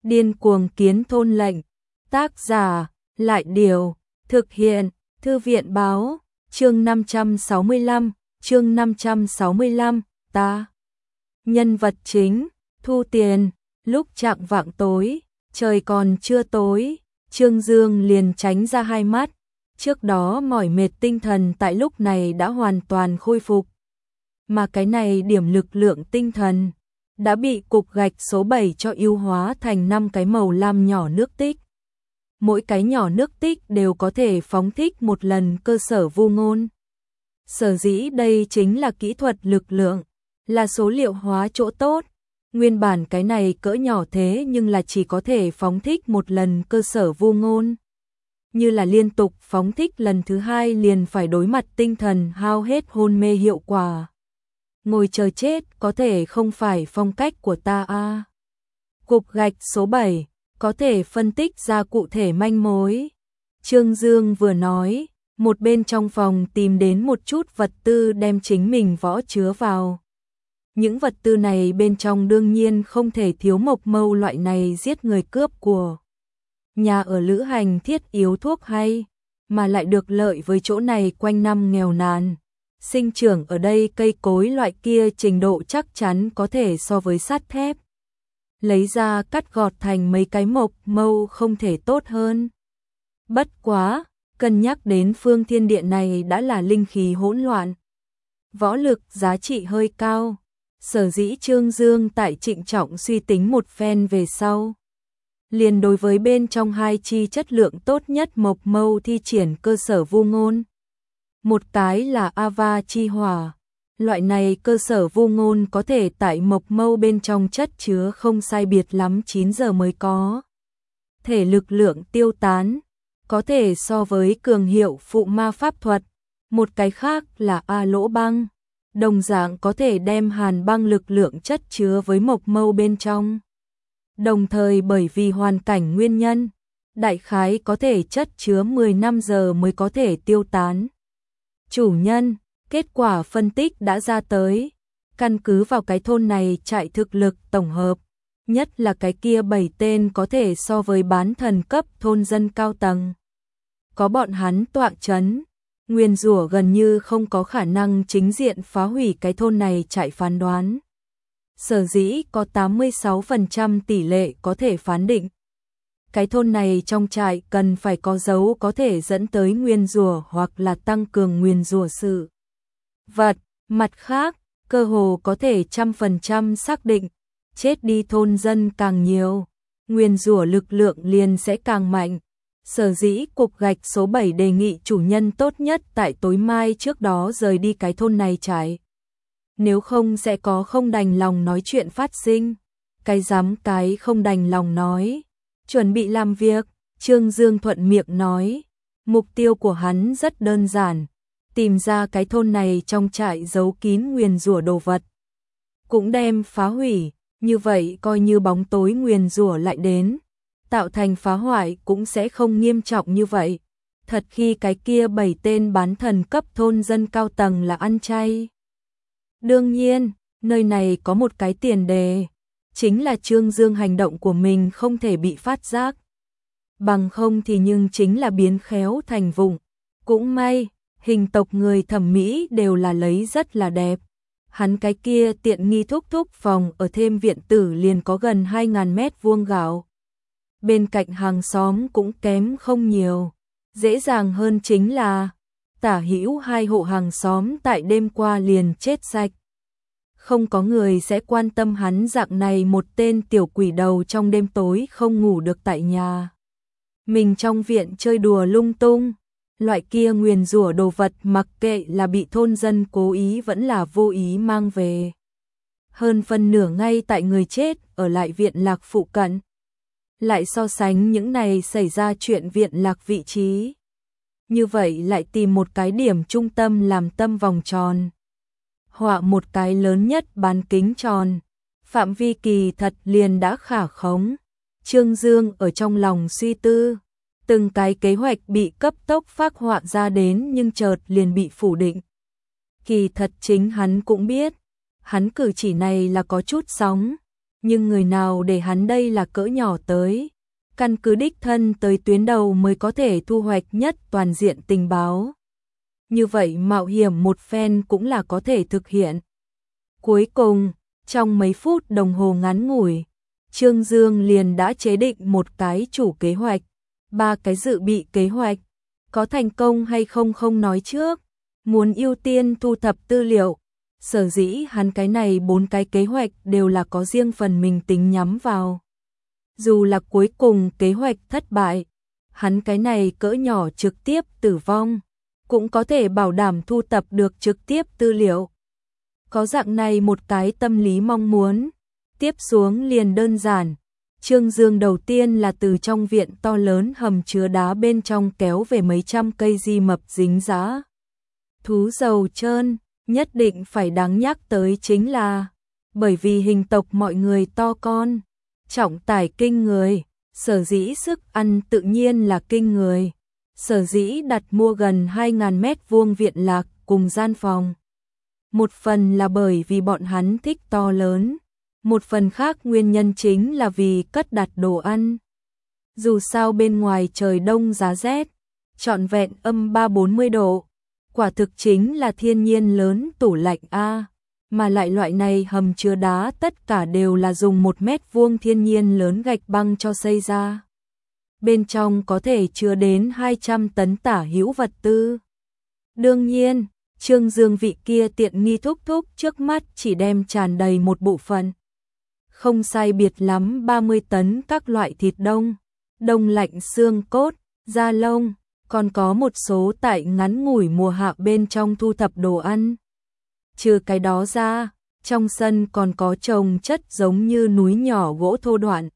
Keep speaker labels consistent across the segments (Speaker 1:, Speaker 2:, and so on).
Speaker 1: Điên cuồng kiến thôn lệnh. Tác giả, Lại Điều. Thực hiện, Thư viện báo. Chương 565, chương 565, ta. Nhân vật chính, thu tiền. Lúc chạng vạng tối, trời còn chưa tối, Trương Dương liền tránh ra hai mắt. Trước đó mỏi mệt tinh thần tại lúc này đã hoàn toàn khôi phục. Mà cái này điểm lực lượng tinh thần đã bị cục gạch số 7 cho ưu hóa thành 5 cái màu lam nhỏ nước tích. Mỗi cái nhỏ nước tích đều có thể phóng thích một lần cơ sở vu ngôn. Sở dĩ đây chính là kỹ thuật lực lượng, là số liệu hóa chỗ tốt. Nguyên bản cái này cỡ nhỏ thế nhưng là chỉ có thể phóng thích một lần cơ sở vu ngôn. Như là liên tục phóng thích lần thứ hai liền phải đối mặt tinh thần hao hết hôn mê hiệu quả. Ngồi chờ chết có thể không phải phong cách của ta a. Cục gạch số 7 có thể phân tích ra cụ thể manh mối. Trương Dương vừa nói, một bên trong phòng tìm đến một chút vật tư đem chính mình võ chứa vào. Những vật tư này bên trong đương nhiên không thể thiếu mộc mâu loại này giết người cướp của. Nhà ở lữ hành thiết yếu thuốc hay, mà lại được lợi với chỗ này quanh năm nghèo nàn. Sinh trưởng ở đây cây cối loại kia trình độ chắc chắn có thể so với sắt thép. Lấy ra cắt gọt thành mấy cái mộc mâu không thể tốt hơn. Bất quá, cân nhắc đến phương thiên địa này đã là linh khí hỗn loạn. Võ lực giá trị hơi cao. Sở dĩ Trương Dương tại trịnh trọng suy tính một phen về sau. Liền đối với bên trong hai chi chất lượng tốt nhất mộc mâu thi triển cơ sở vu ngôn. Một cái là Ava chi hỏa. Loại này cơ sở vu ngôn có thể tại mộc mâu bên trong chất chứa không sai biệt lắm 9 giờ mới có. Thể lực lượng tiêu tán, có thể so với cường hiệu phụ ma pháp thuật. Một cái khác là A lỗ băng. Đồng dạng có thể đem hàn băng lực lượng chất chứa với mộc mâu bên trong. Đồng thời bởi vì hoàn cảnh nguyên nhân, đại khái có thể chất chứa 15 giờ mới có thể tiêu tán. Chủ nhân, kết quả phân tích đã ra tới. Căn cứ vào cái thôn này trại thực lực tổng hợp, nhất là cái kia 7 tên có thể so với bán thần cấp thôn dân cao tầng. Có bọn hắn tọa chấn, nguyền rủa gần như không có khả năng chính diện phá hủy cái thôn này trại phán đoán. Sở dĩ có 86% tỷ lệ có thể phán định. Cái thôn này trong trại cần phải có dấu có thể dẫn tới nguyền rủa hoặc là tăng cường nguyền rủa sự vật. Mặt khác, cơ hồ có thể 100% xác định, chết đi thôn dân càng nhiều, nguyền rủa lực lượng liền sẽ càng mạnh. Sở dĩ cục gạch số 7 đề nghị chủ nhân tốt nhất tại tối mai trước đó rời đi cái thôn này trải. Nếu không sẽ có không đành lòng nói chuyện phát sinh. Cái dám cái không đành lòng nói. Chuẩn bị làm việc, Trương Dương thuận miệng nói. Mục tiêu của hắn rất đơn giản. Tìm ra cái thôn này trong trại giấu kín nguyền rủa đồ vật. Cũng đem phá hủy, như vậy coi như bóng tối nguyền rủa lại đến. Tạo thành phá hoại cũng sẽ không nghiêm trọng như vậy. Thật khi cái kia 7 tên bán thần cấp thôn dân cao tầng là ăn chay. Đương nhiên, nơi này có một cái tiền đề, chính là Trương Dương hành động của mình không thể bị phát giác. Bằng không thì nhưng chính là biến khéo thành vụng. Cũng may, hình tộc người thẩm mỹ đều là lấy rất là đẹp. Hắn cái kia tiện nghi thúc thúc phòng ở thêm viện tử liền có gần 2.000 mét vuông gạo. Bên cạnh hàng xóm cũng kém không nhiều. Dễ dàng hơn chính là tả hữu 2 hộ hàng xóm tại đêm qua liền chết sạch. Không có người sẽ quan tâm hắn dạng này một tên tiểu quỷ đầu trong đêm tối không ngủ được tại nhà. Mình trong viện chơi đùa lung tung. Loại kia nguyền rủa đồ vật mặc kệ là bị thôn dân cố ý vẫn là vô ý mang về. Hơn phân nửa ngay tại người chết ở lại viện lạc phụ cận. Lại so sánh những này xảy ra chuyện viện lạc vị trí. Như vậy lại tìm một cái điểm trung tâm làm tâm vòng tròn. Họa một cái lớn nhất bán kính tròn. Phạm vi kỳ thật liền đã khả khống. Trương Dương ở trong lòng suy tư. Từng cái kế hoạch bị cấp tốc phác họa ra đến nhưng chợt liền bị phủ định. Kỳ thật chính hắn cũng biết. Hắn cử chỉ này là có chút sóng. Nhưng người nào để hắn đây là cỡ nhỏ tới, căn cứ đích thân tới tuyến đầu mới có thể thu hoạch nhất toàn diện tình báo. Như vậy mạo hiểm một phen cũng là có thể thực hiện. Cuối cùng, trong mấy phút đồng hồ ngắn ngủi, Trương Dương liền đã chế định một cái chủ kế hoạch, 3 cái dự bị kế hoạch. Có thành công hay không không nói trước, muốn ưu tiên thu thập tư liệu. Sở dĩ hắn cái này 4 cái kế hoạch đều là có riêng phần mình tính nhắm vào. Dù là cuối cùng kế hoạch thất bại, hắn cái này cỡ nhỏ trực tiếp tử vong, cũng có thể bảo đảm thu tập được trực tiếp tư liệu. Có dạng này một cái tâm lý mong muốn, tiếp xuống liền đơn giản. Trương Dương đầu tiên là từ trong viện to lớn hầm chứa đá bên trong kéo về mấy trăm cây di mập dính dã. Thú dầu trơn, nhất định phải đáng nhắc tới chính là, bởi vì hình tộc mọi người to con, trọng tải kinh người, sở dĩ sức ăn tự nhiên là kinh người. Sở dĩ đặt mua gần 2.000 mét vuông viện lạc cùng gian phòng. Một phần là bởi vì bọn hắn thích to lớn, một phần khác nguyên nhân chính là vì cất đặt đồ ăn. Dù sao bên ngoài trời đông giá rét, trọn vẹn âm 3-40 độ, quả thực chính là thiên nhiên lớn tủ lạnh A, mà lại loại này hầm chứa đá tất cả đều là dùng 1 mét vuông thiên nhiên lớn gạch băng cho xây ra. Bên trong có thể chứa đến 200 tấn tả hữu vật tư. Đương nhiên, Trương Dương vị kia tiện nghi thúc thúc trước mắt chỉ đem tràn đầy một bộ phận. Không sai biệt lắm 30 tấn các loại thịt đông, đông lạnh xương cốt, da lông, còn có một số tại ngắn ngủi mùa hạ bên trong thu thập đồ ăn. Trừ cái đó ra, trong sân còn có trồng chất giống như núi nhỏ gỗ thô đoạn.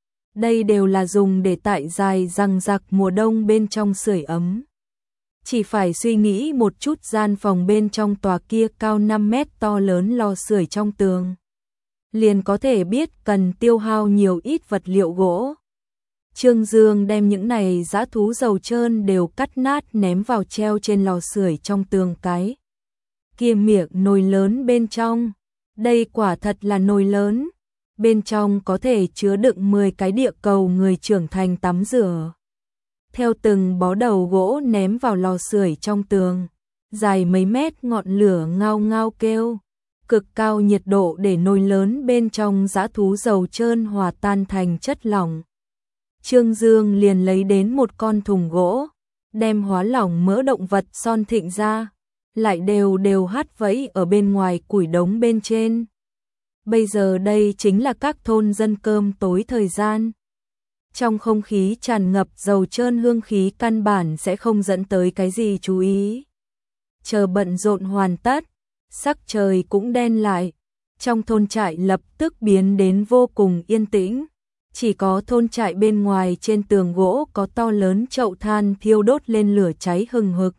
Speaker 1: Đây đều là dùng để tại dài răng rặc mùa đông bên trong sưởi ấm. Chỉ phải suy nghĩ một chút gian phòng bên trong tòa kia cao 5 mét to lớn lò sưởi trong tường. Liền có thể biết cần tiêu hao nhiều ít vật liệu gỗ. Trương Dương đem những này dã thú dầu trơn đều cắt nát ném vào treo trên lò sưởi trong tường cái. Kia miệng nồi lớn bên trong. Đây quả thật là nồi lớn. Bên trong có thể chứa đựng 10 cái địa cầu người trưởng thành tắm rửa. Theo từng bó đầu gỗ ném vào lò sưởi trong tường, dài mấy mét ngọn lửa ngao ngao kêu, cực cao nhiệt độ để nồi lớn bên trong dã thú dầu trơn hòa tan thành chất lỏng. Trương Dương liền lấy đến một con thùng gỗ, đem hóa lỏng mỡ động vật son thịnh ra, lại đều hắt vẫy ở bên ngoài củi đống bên trên. Bây giờ đây chính là các thôn dân cơm tối thời gian. Trong không khí tràn ngập dầu trơn hương khí căn bản sẽ không dẫn tới cái gì chú ý. Chờ bận rộn hoàn tất, sắc trời cũng đen lại. Trong thôn trại lập tức biến đến vô cùng yên tĩnh. Chỉ có thôn trại bên ngoài trên tường gỗ có to lớn chậu than thiêu đốt lên lửa cháy hừng hực.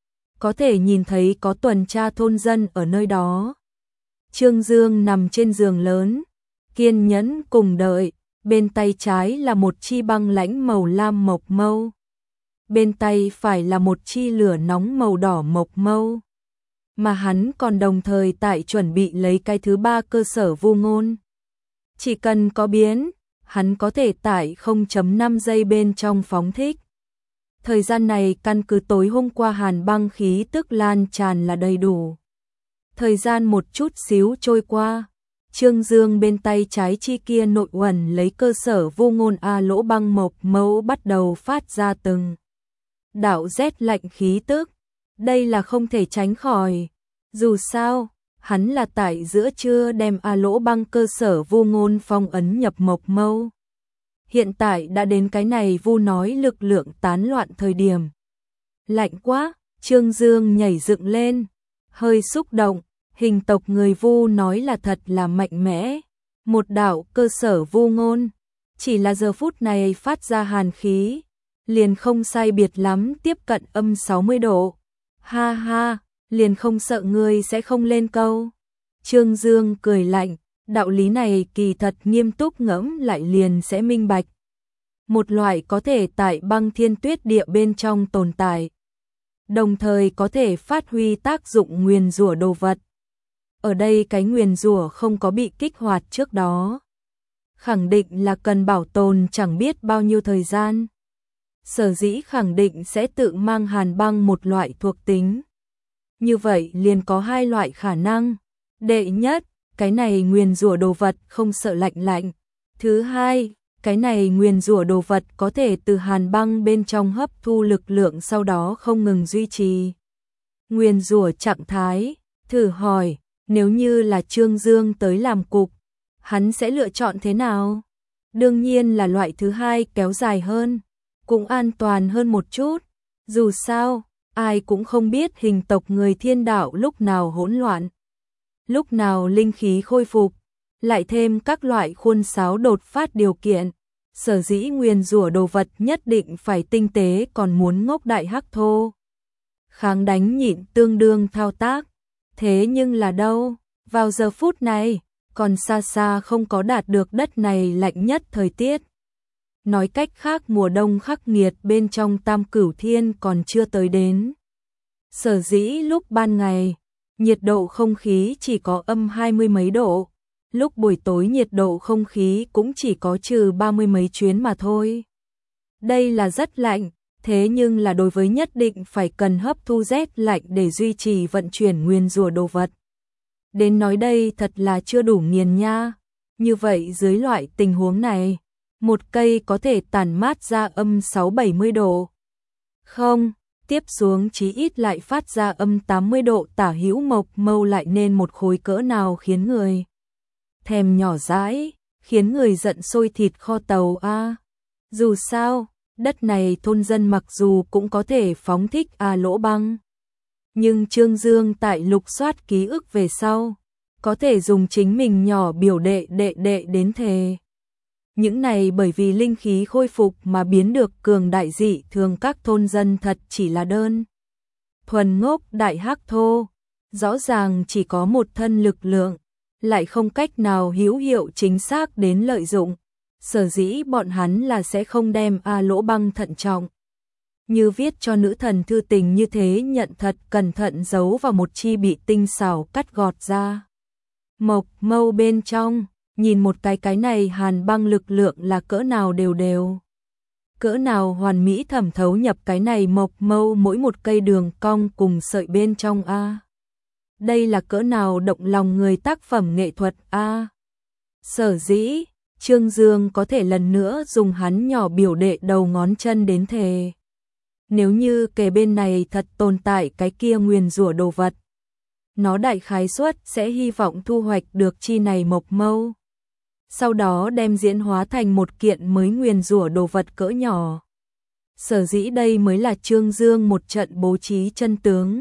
Speaker 1: Có thể nhìn thấy có tuần tra thôn dân ở nơi đó. Trương Dương nằm trên giường lớn, kiên nhẫn cùng đợi, bên tay trái là một chi băng lãnh màu lam mộc mâu. Bên tay phải là một chi lửa nóng màu đỏ mộc mâu. Mà hắn còn đồng thời tại chuẩn bị lấy cái thứ 3 cơ sở vu ngôn. Chỉ cần có biến, hắn có thể tại 0.5 giây bên trong phóng thích. Thời gian này căn cứ tối hôm qua hàn băng khí tức lan tràn là đầy đủ. Thời gian một chút xíu trôi qua, Trương Dương bên tay trái chi kia nội uẩn lấy cơ sở vu ngôn A lỗ băng mộc mâu bắt đầu phát ra từng đạo rét lạnh khí tức. Đây là không thể tránh khỏi. Dù sao, hắn là tại giữa trưa đem A lỗ băng cơ sở vu ngôn phong ấn nhập mộc mâu. Hiện tại đã đến cái này vu nói lực lượng tán loạn thời điểm. Lạnh quá, Trương Dương nhảy dựng lên, hơi xúc động, hình tộc người vu nói là thật là mạnh mẽ. Một đạo cơ sở vu ngôn, chỉ là giờ phút này phát ra hàn khí, liền không sai biệt lắm tiếp cận âm 60 độ. Ha ha, liền không sợ ngươi sẽ không lên câu. Trương Dương cười lạnh, đạo lý này kỳ thật nghiêm túc ngẫm lại liền sẽ minh bạch. Một loại có thể tại băng thiên tuyết địa bên trong tồn tại, đồng thời có thể phát huy tác dụng nguyền rủa đồ vật. Ở đây cái nguyền rủa không có bị kích hoạt trước đó, khẳng định là cần bảo tồn chẳng biết bao nhiêu thời gian. Sở dĩ khẳng định sẽ tự mang hàn băng một loại thuộc tính. Như vậy liền có hai loại khả năng. Đệ nhất, cái này nguyền rủa đồ vật không sợ lạnh lạnh. Thứ hai, cái này nguyền rủa đồ vật có thể từ hàn băng bên trong hấp thu lực lượng sau đó không ngừng duy trì nguyền rủa trạng thái. Thử hỏi, nếu như là Trương Dương tới làm cục, hắn sẽ lựa chọn thế nào? Đương nhiên là loại thứ hai, kéo dài hơn, cũng an toàn hơn một chút. Dù sao, ai cũng không biết hình tộc người thiên đạo lúc nào hỗn loạn, lúc nào linh khí khôi phục, lại thêm các loại khuôn sáo đột phát điều kiện. Sở dĩ nguyền rủa đồ vật nhất định phải tinh tế, còn muốn ngốc đại hắc thô. Kháng đánh nhịn tương đương thao tác. Thế nhưng là đâu, vào giờ phút này, còn xa xa không có đạt được đất này lạnh nhất thời tiết. Nói cách khác, mùa đông khắc nghiệt bên trong Tam Cửu Thiên còn chưa tới đến. Sở dĩ lúc ban ngày, nhiệt độ không khí chỉ có âm 20 mấy độ, lúc buổi tối nhiệt độ không khí cũng chỉ có trừ 30 mấy chuyến mà thôi. Đây là rất lạnh, thế nhưng là đối với nhất định phải cần hấp thu rét lạnh để duy trì vận chuyển nguyền rủa đồ vật. Đến nói đây thật là chưa đủ nghiền nha. Như vậy dưới loại tình huống này, một cây có thể tản mát ra âm 6-70 độ. Không, tiếp xuống chí ít lại phát ra âm 80 độ tả hữu, mộc mâu lại nên một khối cỡ nào khiến người thèm nhỏ dãi, khiến người giận sôi thịt kho tàu a. Dù sao, đất này thôn dân mặc dù cũng có thể phóng thích lỗ băng, nhưng Trương Dương tại lục soát ký ức về sau, có thể dùng chính mình nhỏ biểu đệ đến thề. Những này bởi vì linh khí khôi phục mà biến được cường đại dị thường, các thôn dân thật chỉ là đơn thuần ngốc đại hắc thô, rõ ràng chỉ có một thân lực lượng, lại không cách nào hữu hiệu chính xác đến lợi dụng. Sở dĩ bọn hắn là sẽ không đem lỗ băng thận trọng như viết cho nữ thần thư tình như thế, nhận thật cẩn thận giấu vào một chi bị tinh xảo cắt gọt ra mộc mâu bên trong. Nhìn một cái này hàn băng lực lượng là cỡ nào đều, cỡ nào hoàn mỹ thẩm thấu nhập cái này mộc mâu mỗi một cây đường cong cùng sợi bên trong a. Đây là cỡ nào động lòng người tác phẩm nghệ thuật a. Sở dĩ Trương Dương có thể lần nữa dùng hắn nhỏ biểu đệ đầu ngón chân đến thề. Nếu như kề bên này thật tồn tại cái kia nguyền rủa đồ vật, nó đại khái suất sẽ hy vọng thu hoạch được chi này mộc mâu, sau đó đem diễn hóa thành một kiện mới nguyền rủa đồ vật cỡ nhỏ. Sở dĩ đây mới là Trương Dương một trận bố trí chân tướng.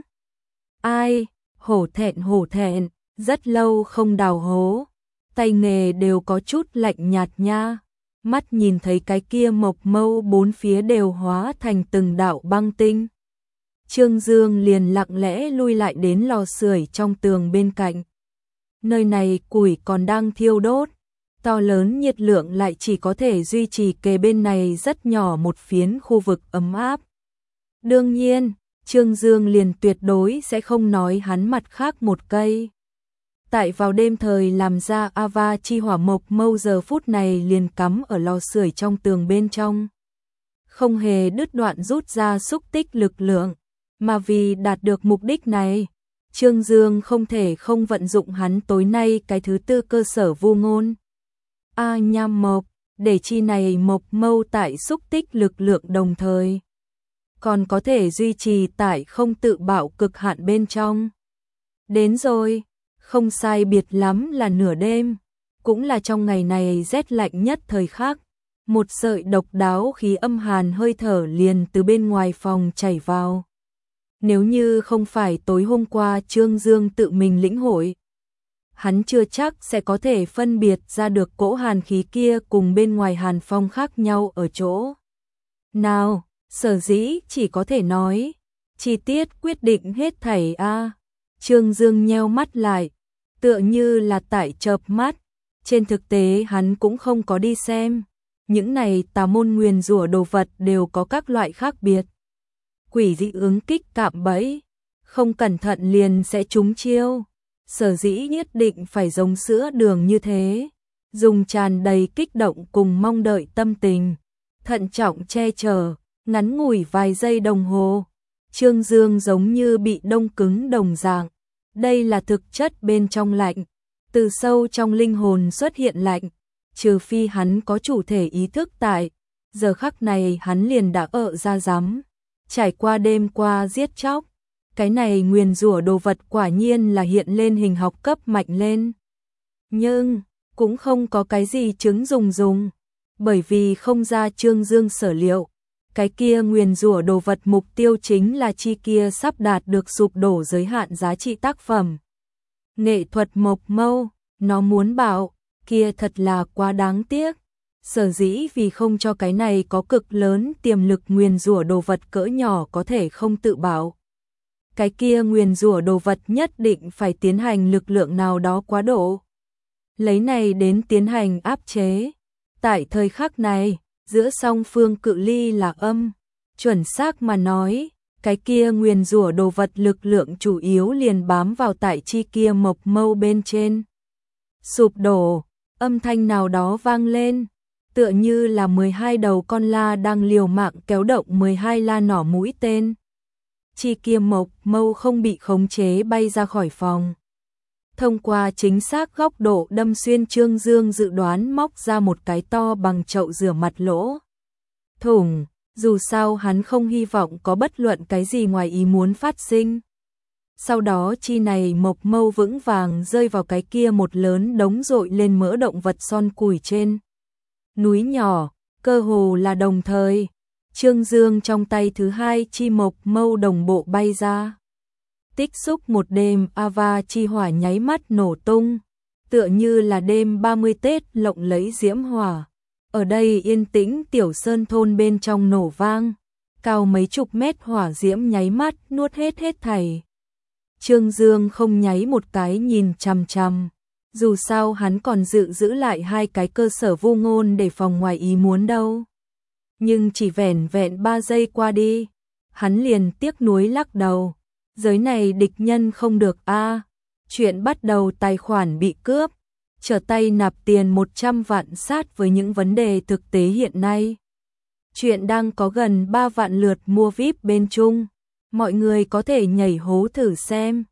Speaker 1: Ai, hổ thẹn, rất lâu không đào hố, tay nghề đều có chút lạnh nhạt nha. Mắt nhìn thấy cái kia mộc mâu bốn phía đều hóa thành từng đạo băng tinh, Trương Dương liền lặng lẽ lui lại đến lò sưởi trong tường bên cạnh. Nơi này củi còn đang thiêu đốt, to lớn nhiệt lượng lại chỉ có thể duy trì kề bên này rất nhỏ một phiến khu vực ấm áp. Đương nhiên, Trương Dương liền tuyệt đối sẽ không nói hắn mặt khác một cây. Tại vào đêm thời làm ra Ava chi hỏa mộc mâu giờ phút này liền cắm ở lò sưởi trong tường bên trong, không hề đứt đoạn rút ra xúc tích lực lượng, mà vì đạt được mục đích này, Trương Dương không thể không vận dụng hắn tối nay cái thứ tư cơ sở vu ngôn. Nham mộc, để chi này mộc mâu tại xúc tích lực lượng đồng thời, còn có thể duy trì tại không tự bạo cực hạn bên trong. Đến rồi, không sai biệt lắm là nửa đêm, cũng là trong ngày này rét lạnh nhất thời khắc, một sợi độc đáo khí âm hàn hơi thở liền từ bên ngoài phòng chảy vào. Nếu như không phải tối hôm qua Trương Dương tự mình lĩnh hội, hắn chưa chắc sẽ có thể phân biệt ra được cỗ hàn khí kia cùng bên ngoài hàn phong khác nhau ở chỗ nào. Sở dĩ chỉ có thể nói, chi tiết quyết định hết thảy a. Trương Dương nheo mắt lại, tựa như là tại chợp mắt, trên thực tế hắn cũng không có đi xem. Những này tà môn nguyền rủa đồ vật đều có các loại khác biệt. Quỷ dị ứng kích cạm bẫy, không cẩn thận liền sẽ trúng chiêu. Sở dĩ nhất định phải giống sữa đường như thế, dùng tràn đầy kích động cùng mong đợi tâm tình, thận trọng che chở, ngắn ngủi vài giây đồng hồ. Trương Dương giống như bị đông cứng đồng dạng. Đây là thực chất bên trong lạnh, từ sâu trong linh hồn xuất hiện lạnh, trừ phi hắn có chủ thể ý thức tại. Giờ khắc này hắn liền đã ra rắm, trải qua đêm qua giết chóc. Cái này nguyền rủa đồ vật quả nhiên là hiện lên hình học cấp mạnh lên. Nhưng, cũng không có cái gì chứng dùng. Bởi vì không ra Trương Dương sở liệu. Cái kia nguyền rủa đồ vật mục tiêu chính là chi kia sắp đạt được sụp đổ giới hạn giá trị tác phẩm. Nghệ thuật Mộc Mâu, nó muốn bảo, kia thật là quá đáng tiếc. Sở dĩ vì không cho cái này có cực lớn tiềm lực nguyền rủa đồ vật cỡ nhỏ có thể không tự bảo. Cái kia nguyền rủa đồ vật nhất định phải tiến hành lực lượng nào đó quá độ. Lấy này đến tiến hành áp chế. Tại thời khắc này, giữa song phương cự ly là âm. Chuẩn xác mà nói, cái kia nguyền rủa đồ vật lực lượng chủ yếu liền bám vào tại chi kia mộc mâu bên trên. Sụp đổ, âm thanh nào đó vang lên, tựa như là 12 đầu con la đang liều mạng kéo động 12 la nỏ mũi tên. Chi kia mộc mâu không bị khống chế bay ra khỏi phòng. Thông qua chính xác góc độ đâm xuyên, Trương Dương dự đoán móc ra một cái to bằng chậu rửa mặt lỗ thủng, dù sao hắn không hy vọng có bất luận cái gì ngoài ý muốn phát sinh. Sau đó chi này mộc mâu vững vàng rơi vào cái kia một lớn đống dội lên mỡ động vật son củi trên núi nhỏ, cơ hồ là đồng thời. Trương Dương trong tay thứ hai chi mộc mâu đồng bộ bay ra. Tích xúc một đêm Ava chi hỏa nháy mắt nổ tung, tựa như là đêm 30 Tết lộng lẫy diễm hỏa. Ở đây yên tĩnh tiểu sơn thôn bên trong nổ vang, cao mấy chục mét hỏa diễm nháy mắt nuốt hết thảy. Trương Dương không nháy một cái nhìn chằm chằm, dù sao hắn còn giữ lại hai cái cơ sở vô ngôn để phòng ngoài ý muốn đâu. Nhưng chỉ vẻn vẹn 3 giây qua đi, hắn liền tiếc nuối lắc đầu. Giới này địch nhân không được a. Chuyện bắt đầu tài khoản bị cướp, trở tay nạp tiền 100 vạn sát với những vấn đề thực tế hiện nay. Chuyện đang có gần 3 vạn lượt mua VIP bên Trung, mọi người có thể nhảy hố thử xem.